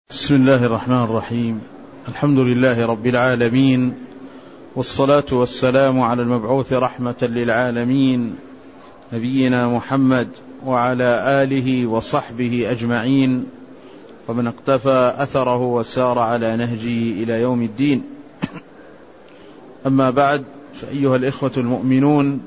بسم الله الرحمن الرحيم. الحمد لله رب العالمين، والصلاة والسلام على المبعوث رحمة للعالمين نبينا محمد وعلى آله وصحبه أجمعين، ومن اقتفى أثره وسار على نهجه إلى يوم الدين. أما بعد، فأيها الإخوة المؤمنون،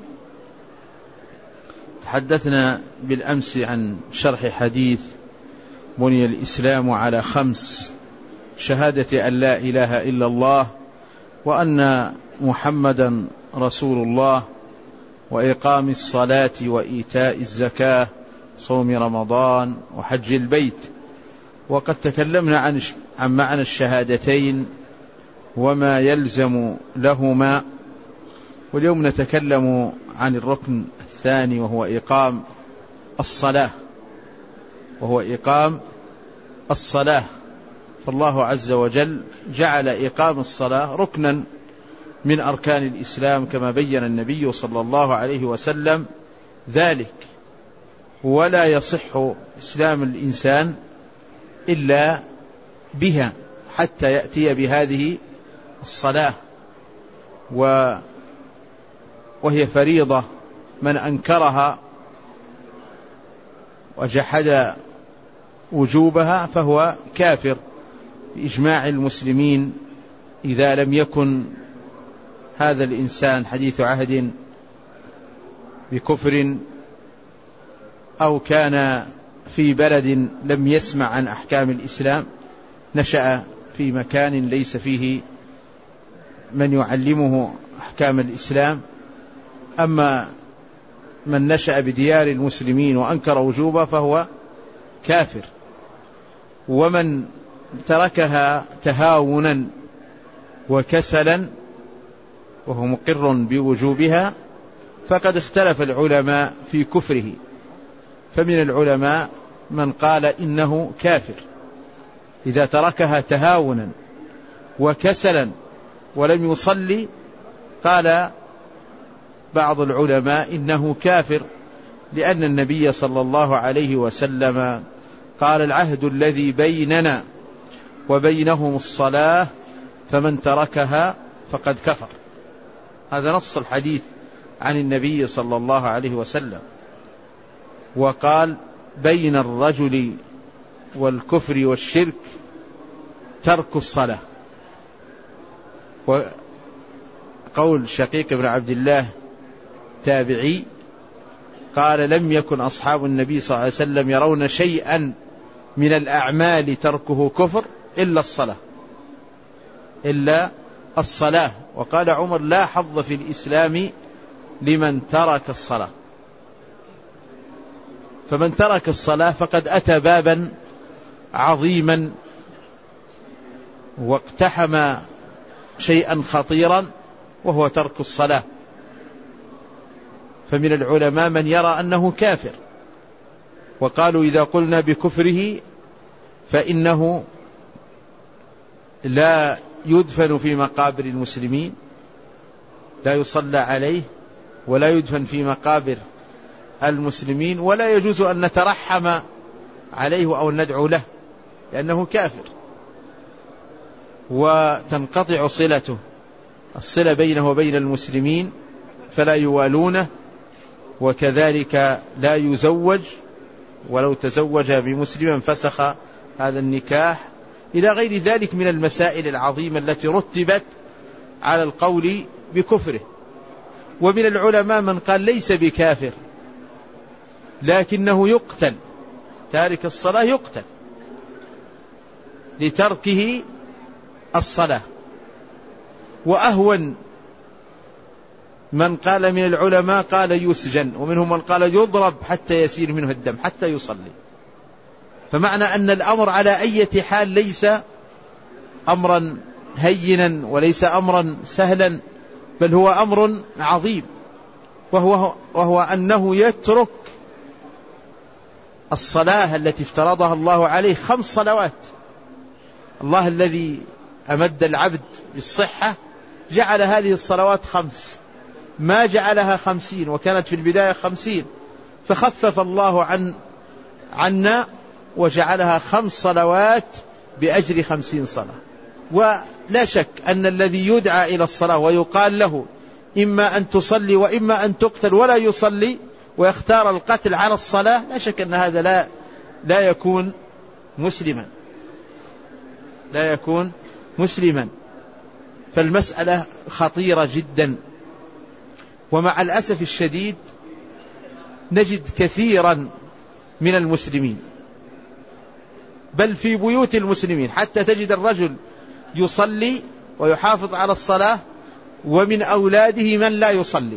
تحدثنا بالأمس عن شرح حديث بني الإسلام على 5: شهادة أن لا إله إلا الله، وأن محمدا رسول الله، وإقام الصلاة، وإيتاء الزكاة، صوم رمضان، وحج البيت. وقد تكلمنا عن معنى الشهادتين وما يلزم لهما، واليوم نتكلم عن الركن الثاني وهو إقام الصلاة. فالله عز وجل جعل إقام الصلاة ركنا من أركان الإسلام، كما بين النبي صلى الله عليه وسلم ذلك. ولا يصح إسلام الإنسان إلا بها حتى يأتي بهذه الصلاة، وهي فريضة. من أنكرها وجحد وجوبها فهو كافر بإجماع المسلمين، إذا لم يكن هذا الإنسان حديث عهد بكفر، أو كان في بلد لم يسمع عن أحكام الإسلام، نشأ في مكان ليس فيه من يعلمه أحكام الإسلام. أما من نشأ بديار المسلمين وأنكر وجوبه فهو كافر. ومن تركها تهاونا وكسلا وهو مقر بوجوبها فقد اختلف العلماء في كفره. فمن العلماء من قال إنه كافر إذا تركها تهاونا وكسلا ولم يصلي. قال بعض العلماء إنه كافر، لأن النبي صلى الله عليه وسلم قال: العهد الذي بيننا وبينهم الصلاة، فمن تركها فقد كفر. هذا نص الحديث عن النبي صلى الله عليه وسلم. وقال: بين الرجل والكفر والشرك ترك الصلاة. وقول شقيق بن عبد الله تابعي قال: لم يكن أصحاب النبي صلى الله عليه وسلم يرون شيئا من الأعمال تركه كفر إلا الصلاة. وقال عمر: لا حظ في الإسلام لمن ترك الصلاة. فمن ترك الصلاة فقد أتى بابا عظيما واقتحم شيئا خطيرا، وهو ترك الصلاة. فمن العلماء من يرى أنه كافر، وقالوا: إذا قلنا بكفره فإنه لا يدفن في مقابر المسلمين، لا يصلى عليه، ولا يدفن في مقابر المسلمين، ولا يجوز أن نترحم عليه أو ندعو له، لأنه كافر، وتنقطع صلته، الصلة بينه وبين المسلمين، فلا يوالونه. وكذلك لا يزوج، ولو تزوج بمسلم فسخ هذا النكاح، إلى غير ذلك من المسائل العظيمة التي رتبت على القول بكفره. ومن العلماء من قال ليس بكافر، لكنه يقتل، تارك الصلاة يقتل لتركه الصلاة. وأهون من قال من العلماء قال يسجن، ومنهم من قال يضرب حتى يسير منه الدم حتى يصلي. فمعنى أن الأمر على أي حال ليس أمرا هينا وليس أمرا سهلا، بل هو أمر عظيم، وهو أنه يترك الصلاة التي افترضها الله عليه 5 صلوات. الله الذي أمد العبد بالصحة جعل هذه الصلوات 5، ما جعلها 50، وكانت في البداية 50، فخفف الله عنا وجعلها 5 صلوات بأجر 50 صلاة. ولا شك أن الذي يدعى إلى الصلاة ويقال له إما أن تصلي وإما أن تقتل ولا يصلي ويختار القتل على الصلاة، لا شك أن هذا لا يكون مسلما، لا يكون مسلما. فالمسألة خطيرة جدا. ومع الأسف الشديد نجد كثيرا من المسلمين، بل في بيوت المسلمين حتى تجد الرجل يصلي ويحافظ على الصلاة ومن أولاده من لا يصلي،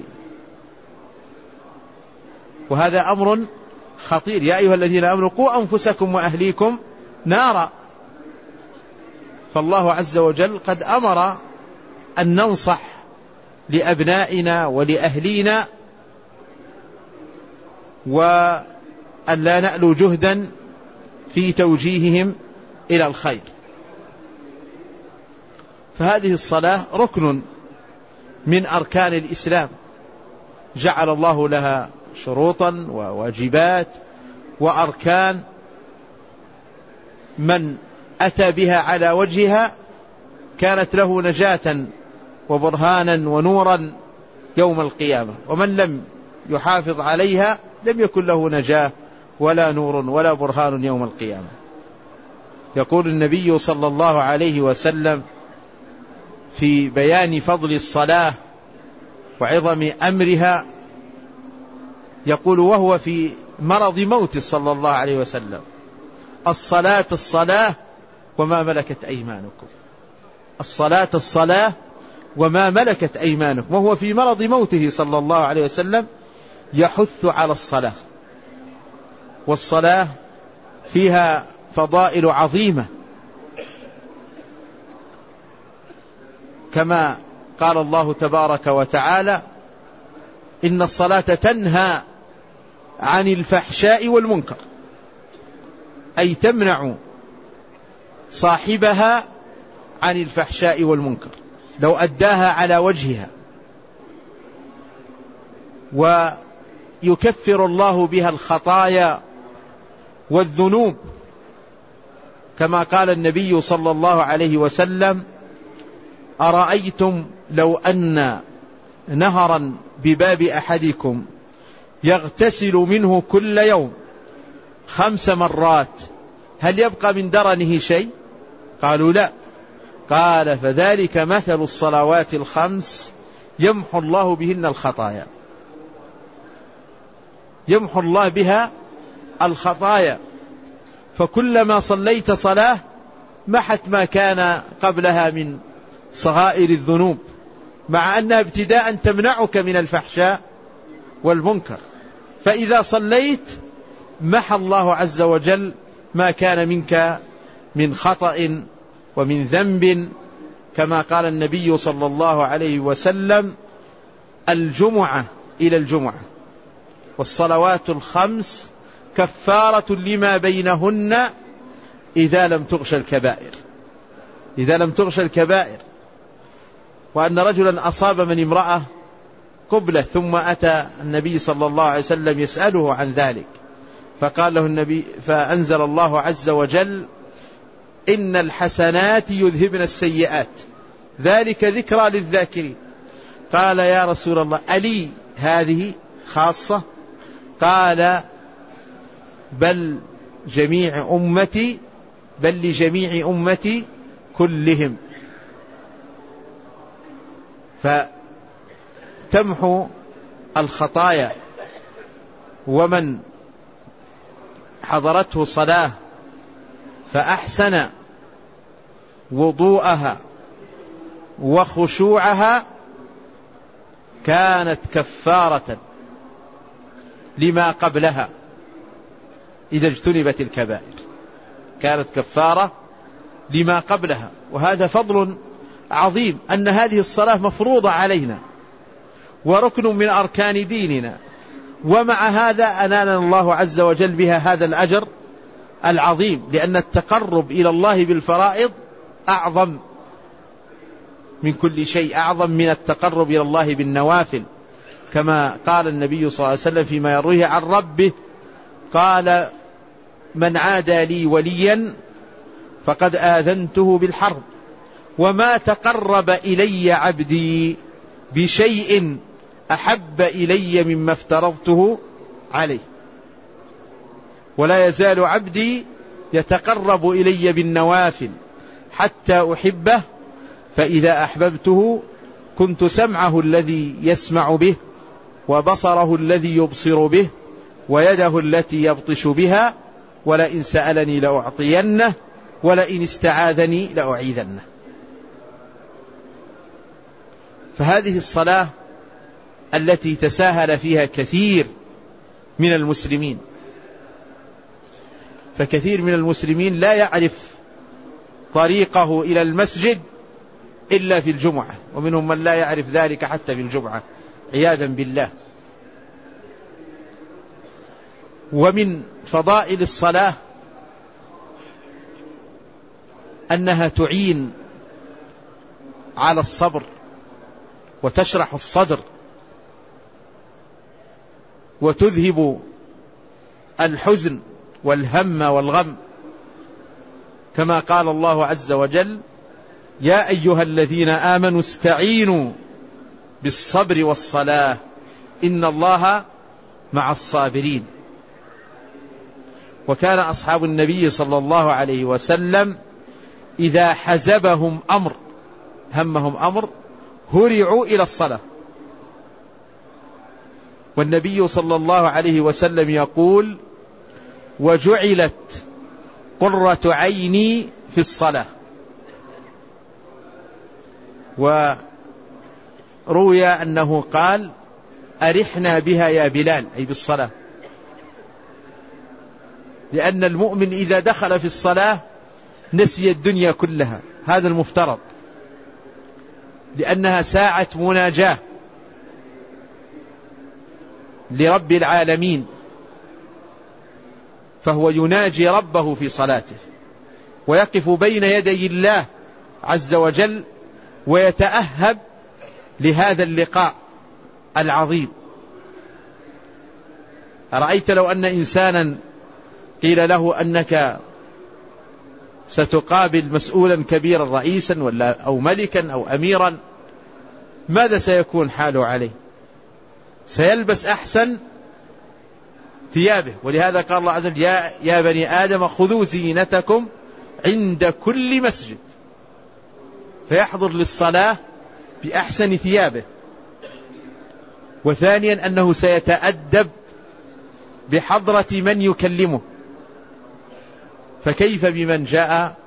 وهذا أمر خطير. يا أيها الذين آمنوا قوا أنفسكم وأهليكم نارا. فالله عز وجل قد أمر أن ننصح لأبنائنا ولأهلينا وأن لا نألو جهدا في توجيههم إلى الخير. فهذه الصلاة ركن من أركان الإسلام، جعل الله لها شروطا وواجبات وأركان، من أتى بها على وجهها كانت له نجاة وبرهانا ونورا يوم القيامة، ومن لم يحافظ عليها لم يكن له نجاة ولا نور ولا برهان يوم القيامة. يقول النبي صلى الله عليه وسلم في بيان فضل الصلاة وعظم أمرها، يقول وهو في مرض موت صلى الله عليه وسلم: الصلاة الصلاة وما ملكت أيمانكم. الصلاة الصلاة وما ملكت أيمانكم. وهو في مرض موته صلى الله عليه وسلم يحث على الصلاة، والصلاة فيها فضائل عظيمة، كما قال الله تبارك وتعالى: إن الصلاة تنهى عن الفحشاء والمنكر، أي تمنع صاحبها عن الفحشاء والمنكر لو أداها على وجهها، ويكفر الله بها الخطايا والذنوب، كما قال النبي صلى الله عليه وسلم: أرأيتم لو أن نهرا بباب أحدكم يغتسل منه كل يوم 5 مرات هل يبقى من درنه شيء؟ قالوا لا. قال: فذلك مثل الصلوات الخمس يمحو الله بهن الخطايا. يمحو الله بها الخطايا، فكلما صليت صلاة محت ما كان قبلها من صغائر الذنوب، مع أنها ابتداء تمنعك من الفحشاء والمنكر. فإذا صليت محى الله عز وجل ما كان منك من خطأ ومن ذنب، كما قال النبي صلى الله عليه وسلم: الجمعة إلى الجمعة والصلوات الخمس كفارة لما بينهن إذا لم تغش الكبائر. إذا لم تغش الكبائر. وأن رجلا أصاب من امرأة قبلة ثم أتى النبي صلى الله عليه وسلم يسأله عن ذلك، فقال له النبي، فأنزل الله عز وجل: إن الحسنات يذهبن السيئات ذلك ذكرى للذاكرين. قال: يا رسول الله ألي هذه خاصة؟ قال: بل لجميع أمتي كلهم. فتمحو الخطايا. ومن حضرته صلاة فأحسن وضوءها وخشوعها كانت كفارة لما قبلها إذا اجتنبت الكبائر. كانت كفارة لما قبلها. وهذا فضل عظيم، أن هذه الصلاة مفروضة علينا وركن من أركان ديننا، ومع هذا أنالنا الله عز وجل بها هذا الأجر العظيم، لأن التقرب إلى الله بالفرائض أعظم من كل شيء، أعظم من التقرب إلى الله بالنوافل، كما قال النبي صلى الله عليه وسلم فيما يرويه عن ربه: قال: من عادى لي وليا فقد آذنته بالحرب، وما تقرب إلي عبدي بشيء أحب إلي مما افترضته عليه، ولا يزال عبدي يتقرب إلي بالنوافل حتى أحبه، فإذا أحببته كنت سمعه الذي يسمع به، وبصره الذي يبصر به، ويده التي يبطش بها، ولئن سألني لأعطينه، ولئن استعاذني لأعيذنه. فهذه الصلاة التي تساهل فيها كثير من المسلمين، فكثير من المسلمين لا يعرف طريقه إلى المسجد إلا في الجمعة، ومنهم من لا يعرف ذلك حتى في الجمعة عياذا بالله. ومن فضائل الصلاة أنها تعين على الصبر وتشرح الصدر وتذهب الحزن والهم والغم، كما قال الله عز وجل: يا أيها الذين آمنوا استعينوا بالصبر والصلاة إن الله مع الصابرين. وكان أصحاب النبي صلى الله عليه وسلم إذا حزبهم أمر، همهم أمر، هرعوا إلى الصلاة. والنبي صلى الله عليه وسلم يقول: وجعلت قرة عيني في الصلاة. وروي أنه قال: أرحنا بها يا بلال، أي بالصلاة، لأن المؤمن إذا دخل في الصلاة نسي الدنيا كلها، هذا المفترض، لأنها ساعة مناجاة لرب العالمين، فهو يناجي ربه في صلاته، ويقف بين يدي الله عز وجل، ويتأهب لهذا اللقاء العظيم. أرأيت لو أن إنسانا قيل له أنك ستقابل مسؤولا كبيرا، رئيسا أو ملكا أو أميرا، ماذا سيكون حاله عليه؟ سيلبس أحسن ثيابه. ولهذا قال الله عز وجل: يا بني آدم خذوا زينتكم عند كل مسجد، فيحضر للصلاة بأحسن ثيابه. وثانيا أنه سيتأدب بحضرة من يكلمه، فكيف بمن جاء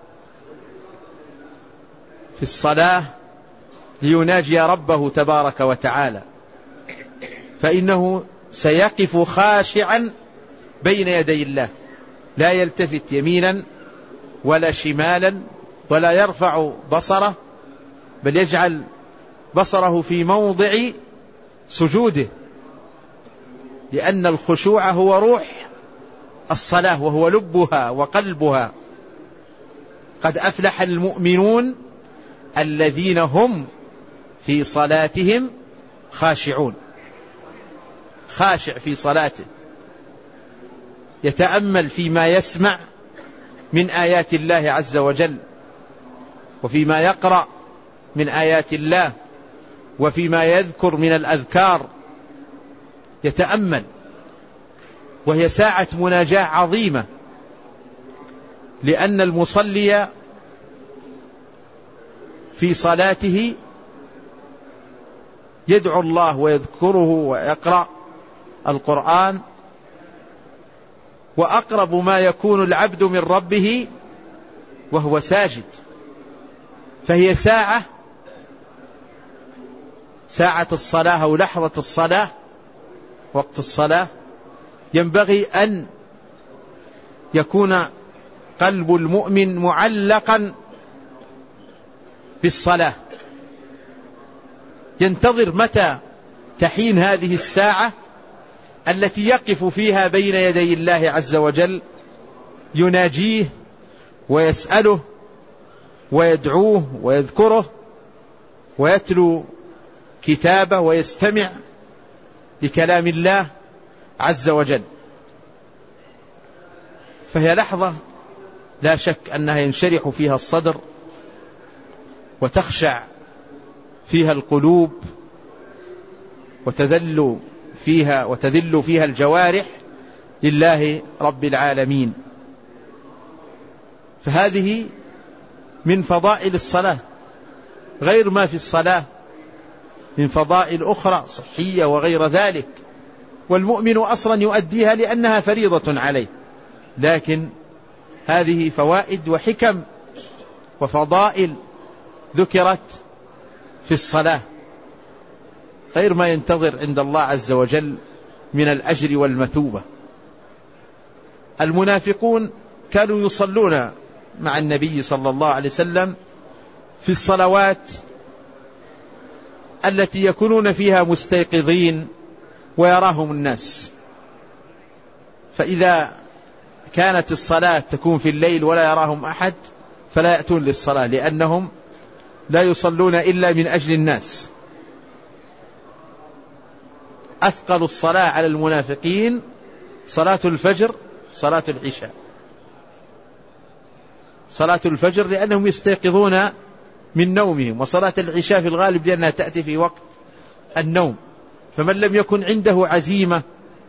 في الصلاة ليناجي ربه تبارك وتعالى، فإنه سيقف خاشعا بين يدي الله، لا يلتفت يمينا ولا شمالا، ولا يرفع بصره، بل يجعل بصره في موضع سجوده، لأن الخشوع هو روح الصلاة وهو لبها وقلبها. قد أفلح المؤمنون الذين هم في صلاتهم خاشعون. خاشع في صلاته، يتأمل فيما يسمع من آيات الله عز وجل، وفيما يقرأ من آيات الله، وفيما يذكر من الأذكار، يتأمل. وهي ساعة مناجاة عظيمة، لأن المصلي في صلاته يدعو الله ويذكره ويقرأ القرآن، وأقرب ما يكون العبد من ربه وهو ساجد. فهي ساعة الصلاة أو لحظة الصلاة، وقت الصلاة، ينبغي أن يكون قلب المؤمن معلقا بالصلاة، ينتظر متى تحين هذه الساعة التي يقف فيها بين يدي الله عز وجل، يناجيه ويسأله ويدعوه ويذكره، ويتلو كتابه ويستمع لكلام الله عز وجل. فهي لحظة لا شك أنها ينشرح فيها الصدر وتخشع فيها القلوب وتذل فيها الجوارح لله رب العالمين. فهذه من فضائل الصلاة غير ما في الصلاة من فضائل أخرى صحية وغير ذلك، والمؤمن أصلا يؤديها لأنها فريضة عليه، لكن هذه فوائد وحكم وفضائل ذكرت في الصلاة غير ما ينتظر عند الله عز وجل من الأجر والمثوبة. المنافقون كانوا يصلون مع النبي صلى الله عليه وسلم في الصلوات التي يكونون فيها مستيقظين ويراهم الناس، فإذا كانت الصلاة تكون في الليل ولا يراهم أحد فلا يأتون للصلاة، لأنهم لا يصلون إلا من أجل الناس. أثقل الصلاة على المنافقين صلاة الفجر صلاة العشاء. صلاة الفجر لأنهم يستيقظون من نومهم، وصلاة العشاء في الغالب لأنها تأتي في وقت النوم، فمن لم يكن عنده عزيمة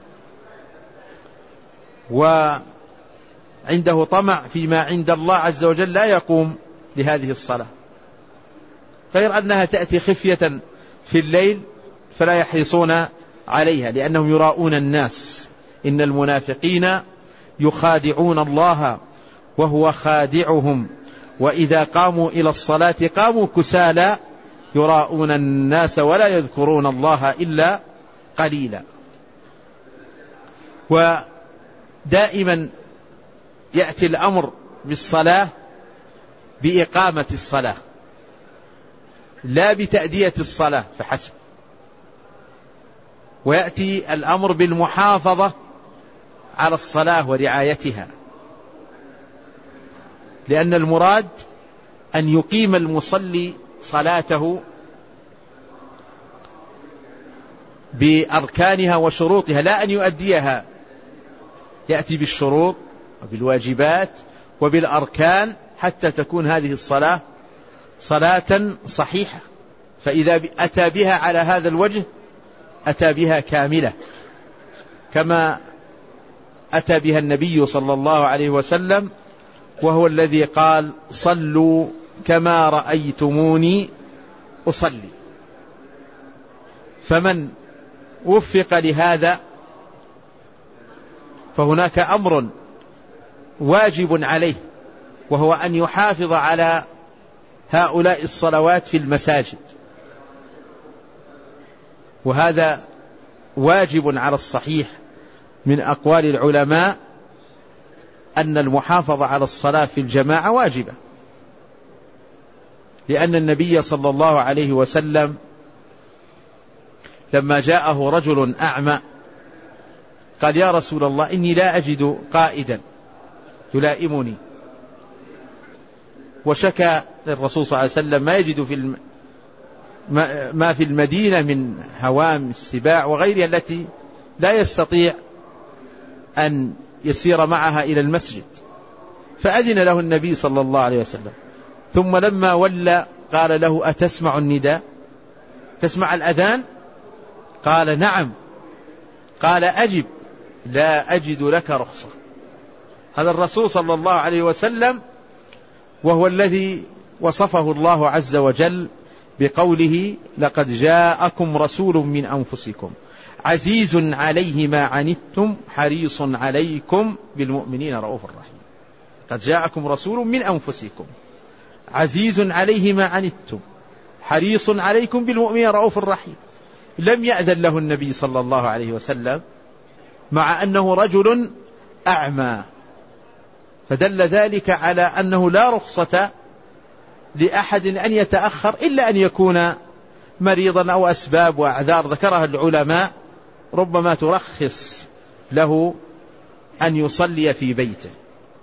وعنده طمع فيما عند الله عز وجل لا يقوم لهذه الصلاة، غير أنها تأتي خفية في الليل فلا يحرصون عليها لأنهم يراؤون الناس. إن المنافقين يخادعون الله وهو خادعهم وإذا قاموا إلى الصلاة قاموا كسالى يراؤون الناس ولا يذكرون الله إلا قليلا. ودائما يأتي الأمر بالصلاة بإقامة الصلاة لا بتأدية الصلاة فحسب، ويأتي الأمر بالمحافظة على الصلاة ورعايتها، لأن المراد أن يقيم المصلي صلاته بأركانها وشروطها، لا أن يؤديها، يأتي بالشروط وبالواجبات وبالأركان حتى تكون هذه الصلاة صلاة صحيحة. فإذا أتى بها على هذا الوجه أتى بها كاملة كما أتى بها النبي صلى الله عليه وسلم، وهو الذي قال صلوا كما رأيتموني أصلي. فمن وفق لهذا فهناك أمر واجب عليه، وهو أن يحافظ على هؤلاء الصلوات في المساجد، وهذا واجب على الصحيح من أقوال العلماء أن المحافظة على الصلاة في الجماعة واجبة، لأن النبي صلى الله عليه وسلم لما جاءه رجل أعمى قال يا رسول الله إني لا أجد قائدا يلائمني، وشكى للرسول صلى الله عليه وسلم ما يجد ما في المدينة من هوام السباع وغيرها التي لا يستطيع أن يسير معها إلى المسجد، فأذن له النبي صلى الله عليه وسلم. ثم لما ولى قال له أتسمع النداء، تسمع الأذان؟ قال نعم. قال أجب لا أجد لك رخصة. هذا الرسول صلى الله عليه وسلم وهو الذي وصفه الله عز وجل بقوله لقد جاءكم رسول من أنفسكم عزيز عليه ما عنتم حريص عليكم بالمؤمنين رؤوف رحيم. قد جاءكم رسول من أنفسكم عزيز عليه ما عنتم حريص عليكم بالمؤمنين رؤوف رحيم. لم يأذن له النبي صلى الله عليه وسلم مع أنه رجل أعمى، فدل ذلك على أنه لا رخصة لأحد أن يتأخر إلا أن يكون مريضا أو أسباب وأعذار ذكرها العلماء ربما ترخص له أن يصلي في بيته.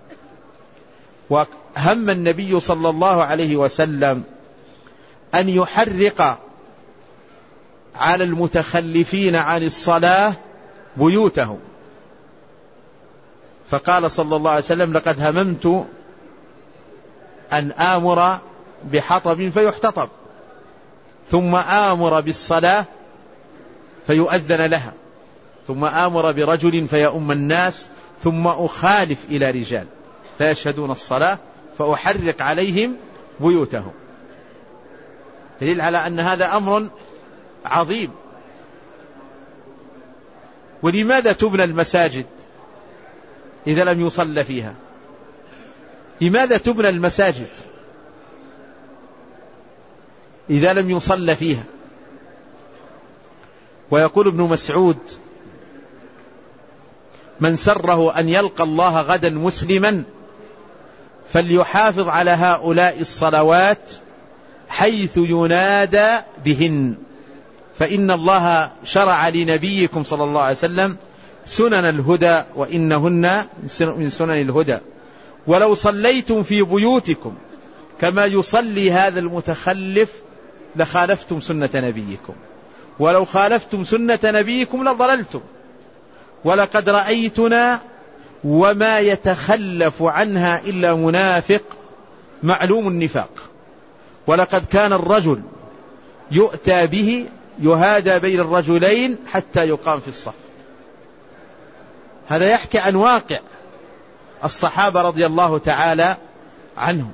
وهم النبي صلى الله عليه وسلم أن يحرق على المتخلفين عن الصلاة بيوتهم، فقال صلى الله عليه وسلم لقد هممت أن آمر بحطب فيحتطب، ثم آمر بالصلاة فيؤذن لها، ثم آمر برجل فيؤم الناس، ثم أخالف إلى رجال فيشهدون الصلاة فأحرق عليهم بيوتهم. دليل على أن هذا أمر عظيم. ولماذا تبنى المساجد إذا لم يصلى فيها؟ لماذا تبنى المساجد إذا لم يصلى فيها؟ ويقول ابن مسعود: من سره أن يلقى الله غدا مسلما فليحافظ على هؤلاء الصلوات حيث ينادى بهن، فإن الله شرع لنبيكم صلى الله عليه وسلم سنن الهدى وإنهن من سنن الهدى، ولو صليتم في بيوتكم كما يصلي هذا المتخلف لخالفتم سنة نبيكم، ولو خالفتم سنة نبيكم لضللتم، ولقد رأيتنا وما يتخلف عنها إلا منافق معلوم النفاق، ولقد كان الرجل يؤتى به يهادى بين الرجلين حتى يقام في الصف. هذا يحكي عن واقع الصحابة رضي الله تعالى عنهم.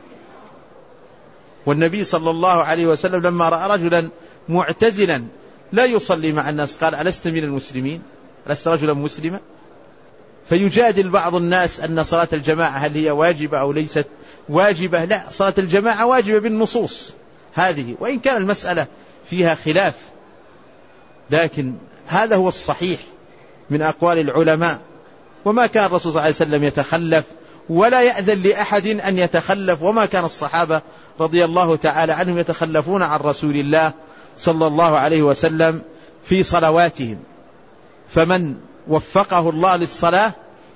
والنبي صلى الله عليه وسلم لما رأى رجلا معتزلا لا يصلي مع الناس قال: ألست من المسلمين؟ ألست رجلا مسلما؟ فيجادل بعض الناس أن صلاة الجماعة هل هي واجبة أو ليست واجبة. لا، صلاة الجماعة واجبة بالنصوص هذه، وإن كان المسألة فيها خلاف، لكن هذا هو الصحيح من أقوال العلماء. وما كان الرسول صلى الله عليه وسلم يتخلف ولا يأذن لأحد أن يتخلف، وما كان الصحابة رضي الله تعالى عنهم يتخلفون عن رسول الله صلى الله عليه وسلم في صلواتهم. فمن وفقه الله للصلاة،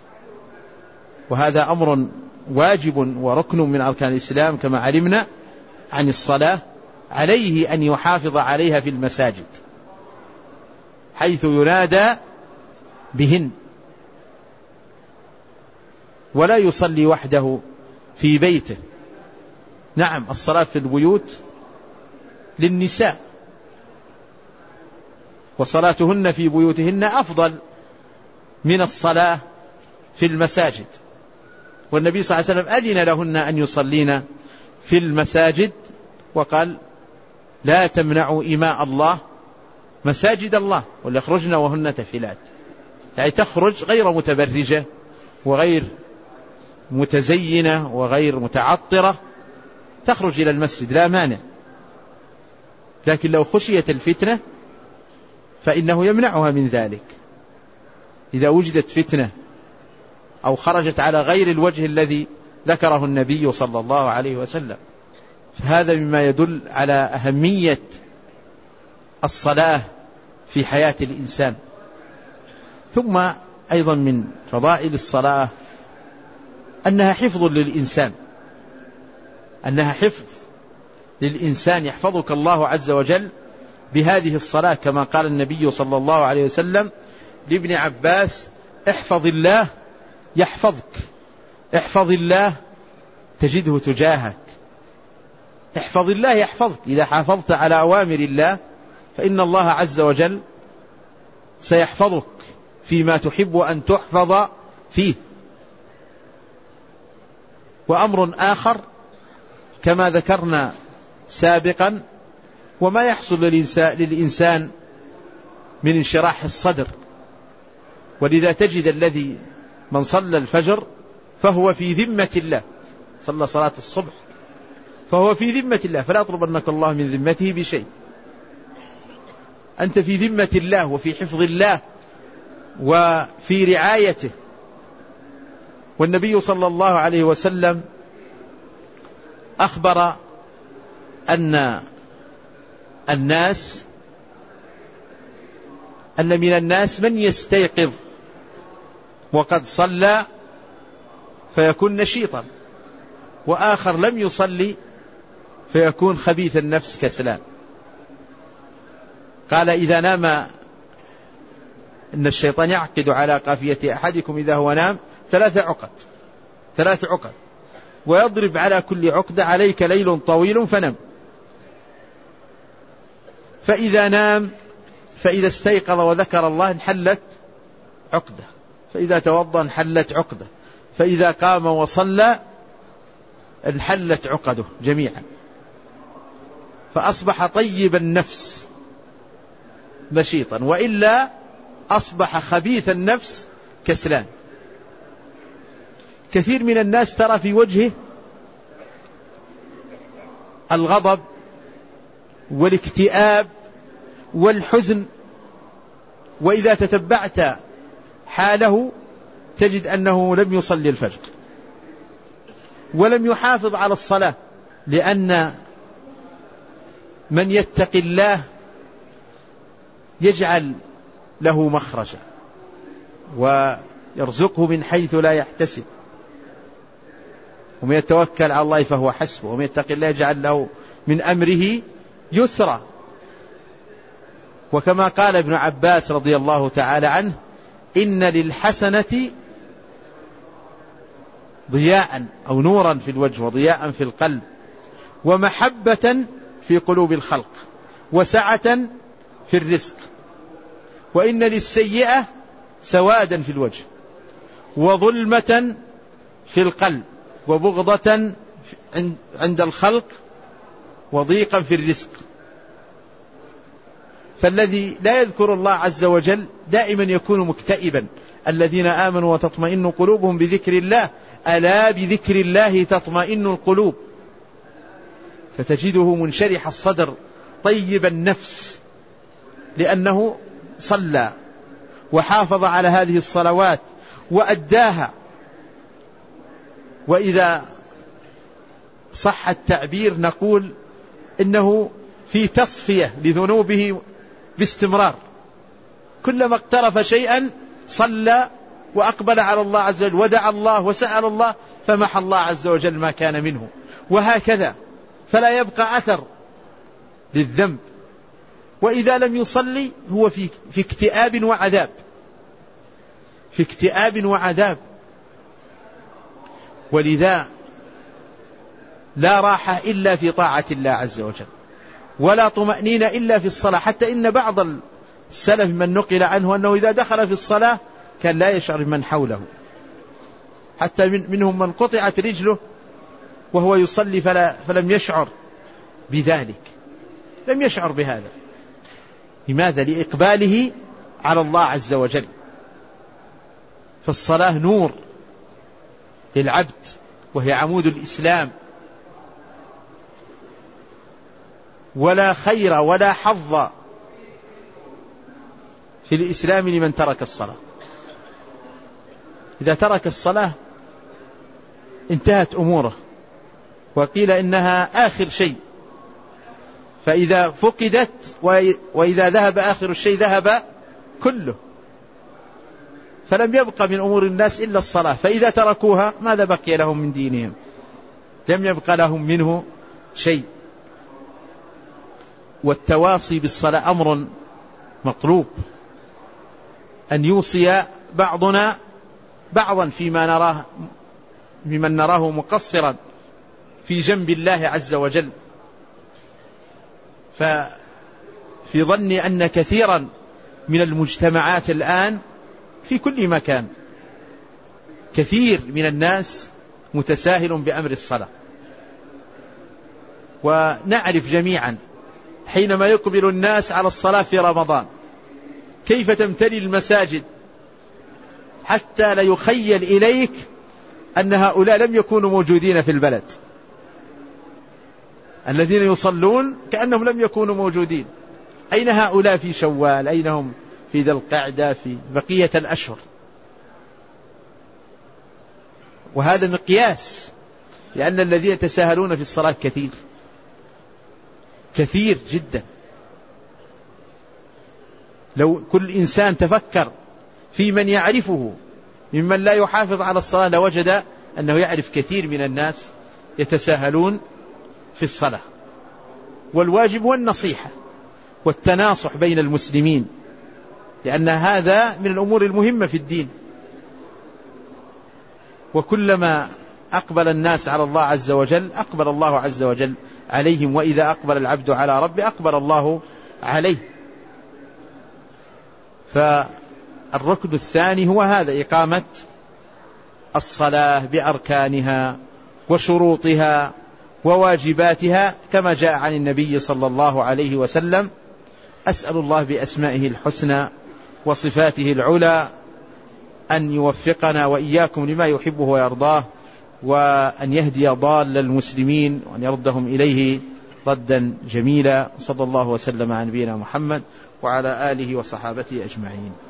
وهذا أمر واجب وركن من أركان الإسلام كما علمنا عن الصلاة، عليه أن يحافظ عليها في المساجد حيث ينادى بهن، ولا يصلي وحده في بيته. نعم، الصلاة في البيوت للنساء، وصلاتهن في بيوتهن أفضل من الصلاة في المساجد، والنبي صلى الله عليه وسلم أذن لهن أن يصلين في المساجد، وقال: لا تمنعوا إماء الله مساجد الله وليخرجن وهن تفلات، يعني تخرج غير متبرجة وغير متزينة وغير متعطرة، تخرج إلى المسجد لا مانع، لكن لو خشيت الفتنة فإنه يمنعها من ذلك. إذا وجدت فتنة أو خرجت على غير الوجه الذي ذكره النبي صلى الله عليه وسلم، فهذا مما يدل على أهمية الصلاة في حياة الإنسان. ثم أيضا من فضائل الصلاة أنها حفظ للإنسان، أنها حفظ للإنسان، يحفظك الله عز وجل بهذه الصلاة، كما قال النبي صلى الله عليه وسلم لابن عباس: احفظ الله يحفظك، احفظ الله تجده تجاهك، احفظ الله يحفظك. إذا حافظت على أوامر الله فإن الله عز وجل سيحفظك فيما تحب أن تحفظ فيه. وأمر آخر كما ذكرنا سابقا، وما يحصل للإنسان من انشراح الصدر، ولذا تجد الذي من صلى الفجر فهو في ذمة الله، صلى صلاة الصبح فهو في ذمة الله، فلا يطلبنك الله من ذمته بشيء، أنت في ذمة الله وفي حفظ الله وفي رعايته. والنبي صلى الله عليه وسلم أخبر أن من الناس من يستيقظ وقد صلى فيكون نشيطا، وآخر لم يصلي فيكون خبيث النفس كسلان. قال: إذا نام، إن الشيطان يعقد على قافية أحدكم إذا هو نام 3 عقد، ويضرب على كل عقدة: عليك ليل طويل فنم. فإذا نام، فإذا استيقظ وذكر الله انحلت عقدة، فإذا توضأ انحلت عقدة، فإذا قام وصلى انحلت عقده جميعا، فأصبح طيب النفس نشيطا، وإلا أصبح خبيث النفس كسلان. كثير من الناس ترى في وجهه الغضب والاكتئاب والحزن، وإذا تتبعت حاله تجد أنه لم يصلي الفجر ولم يحافظ على الصلاة، لأن من يتق الله يجعل له مخرجا ويرزقه من حيث لا يحتسب، ومن يتوكل على الله فهو حسبه، ومن يتق الله يجعل له من أمره يسرا. وكما قال ابن عباس رضي الله تعالى عنه: إن للحسنة ضياء أو نورا في الوجه وضياء في القلب ومحبة في قلوب الخلق وسعة في الرزق، وإن للسيئة سوادا في الوجه وظلمة في القلب وبغضة عند الخلق وضيقا في الرزق. فالذي لا يذكر الله عز وجل دائما يكون مكتئبا. الذين آمنوا وتطمئن قلوبهم بذكر الله، ألا بذكر الله تطمئن القلوب. فتجده منشرح الصدر طيب النفس، لأنه صلى وحافظ على هذه الصلوات وأداها. وإذا صح التعبير نقول إنه في تصفية لذنوبه باستمرار، كلما اقترف شيئا صلى وأقبل على الله عز وجل ودعا الله وسأل الله فمحى الله عز وجل ما كان منه، وهكذا، فلا يبقى أثر للذنب. وإذا لم يصلي هو في اكتئاب وعذاب، في اكتئاب وعذاب. ولذا لا راحة إلا في طاعة الله عز وجل، ولا طمأنينة إلا في الصلاة. حتى إن بعض السلف من نقل عنه أنه إذا دخل في الصلاة كان لا يشعر من حوله، حتى منهم من قطعت رجله وهو يصلي فلم يشعر بذلك، لم يشعر بهذا. لماذا؟ لإقباله على الله عز وجل. فالصلاة نور للعبد، وهي عمود الإسلام، ولا خير ولا حظ في الإسلام لمن ترك الصلاة. إذا ترك الصلاة انتهت أموره، وقيل إنها آخر شيء، فإذا فقدت وإذا ذهب آخر الشيء ذهب كله، فلم يبقى من أمور الناس إلا الصلاة. فإذا تركوها ماذا بقي لهم من دينهم؟ لم يبقى لهم منه شيء. والتواصي بالصلاة أمر مطلوب، أن يوصي بعضنا بعضا فيما نراه ممن نراه مقصرا في جنب الله عز وجل. ففي ظني أن كثيرا من المجتمعات الآن في كل مكان كثير من الناس متساهل بأمر الصلاة. ونعرف جميعا حينما يقبل الناس على الصلاة في رمضان كيف تمتلي المساجد، حتى لا يخيل إليك أن هؤلاء لم يكونوا موجودين في البلد. الذين يصلون كأنهم لم يكونوا موجودين. أين هؤلاء في شوال؟ أين هم في ذي القعدة، في بقية الأشهر؟ وهذا مقياس، لأن الذين يتساهلون في الصلاة كثير جدا. لو كل إنسان تفكر في من يعرفه ممن لا يحافظ على الصلاة لوجد أنه يعرف كثير من الناس يتساهلون في الصلاة. والواجب هو النصيحة والتناصح بين المسلمين، لأن هذا من الأمور المهمة في الدين. وكلما أقبل الناس على الله عز وجل أقبل الله عز وجل عليهم، وإذا أقبل العبد على ربه أقبل الله عليه. فالركن الثاني هو هذا، إقامة الصلاة بأركانها وشروطها وواجباتها كما جاء عن النبي صلى الله عليه وسلم. أسأل الله بأسمائه الحسنى وصفاته العلى أن يوفقنا وإياكم لما يحبه ويرضاه، وأن يهدي ضال المسلمين وأن يردهم إليه ردا جميلا. صلى الله وسلم على نبينا محمد وعلى آله وصحابته أجمعين.